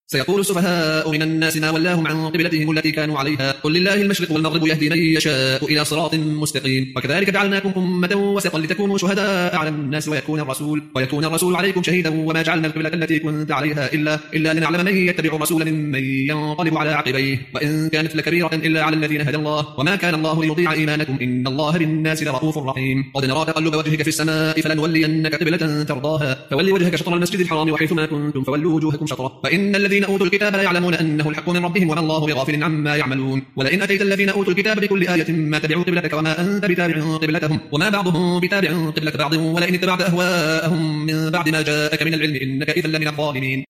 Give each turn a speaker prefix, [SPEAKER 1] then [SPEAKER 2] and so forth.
[SPEAKER 1] سيقول السفهاء من الناس ما ولاهم عن قبلتهم التي كانوا عليها قل لله المشرق والمغرب يهدي من يشاء إلى صراط مستقيم وكذلك جعلناكم أمة وسطا لتكونوا شهداء على الناس ويكون الرسول عليكم شهيدا وما جعلنا القبلة التي كنت عليها إلا لنعلم من يتبع الرسول ممن ينقلب على عقبيه وإن كانت لكبيرة إلا على الذين هدى الله وما كان الله ليضيع إيمانكم إن الله بالناس لرؤوف رحيم قد نرى تقلب وجهك في السماء فلنولينك قبلة ترضاها فول وجهك شطر المسجد الحرام وحيث ما كنتم فولوا وجوهكم شطره وإن الذين أوتوا الكتاب لا يعلمون أنه الحق من ربهم وما الله بغافل عما يعملون ولئن أتيت الذين أوتوا الكتاب بكل آية ما تبعوا قبلتك وما أنت بتابع قبلتهم وما بعضهم بتابع قبلة بعض ولئن اتبعت أهواءهم من بعد ما جاءك من العلم إنك إذا لمن الظالمين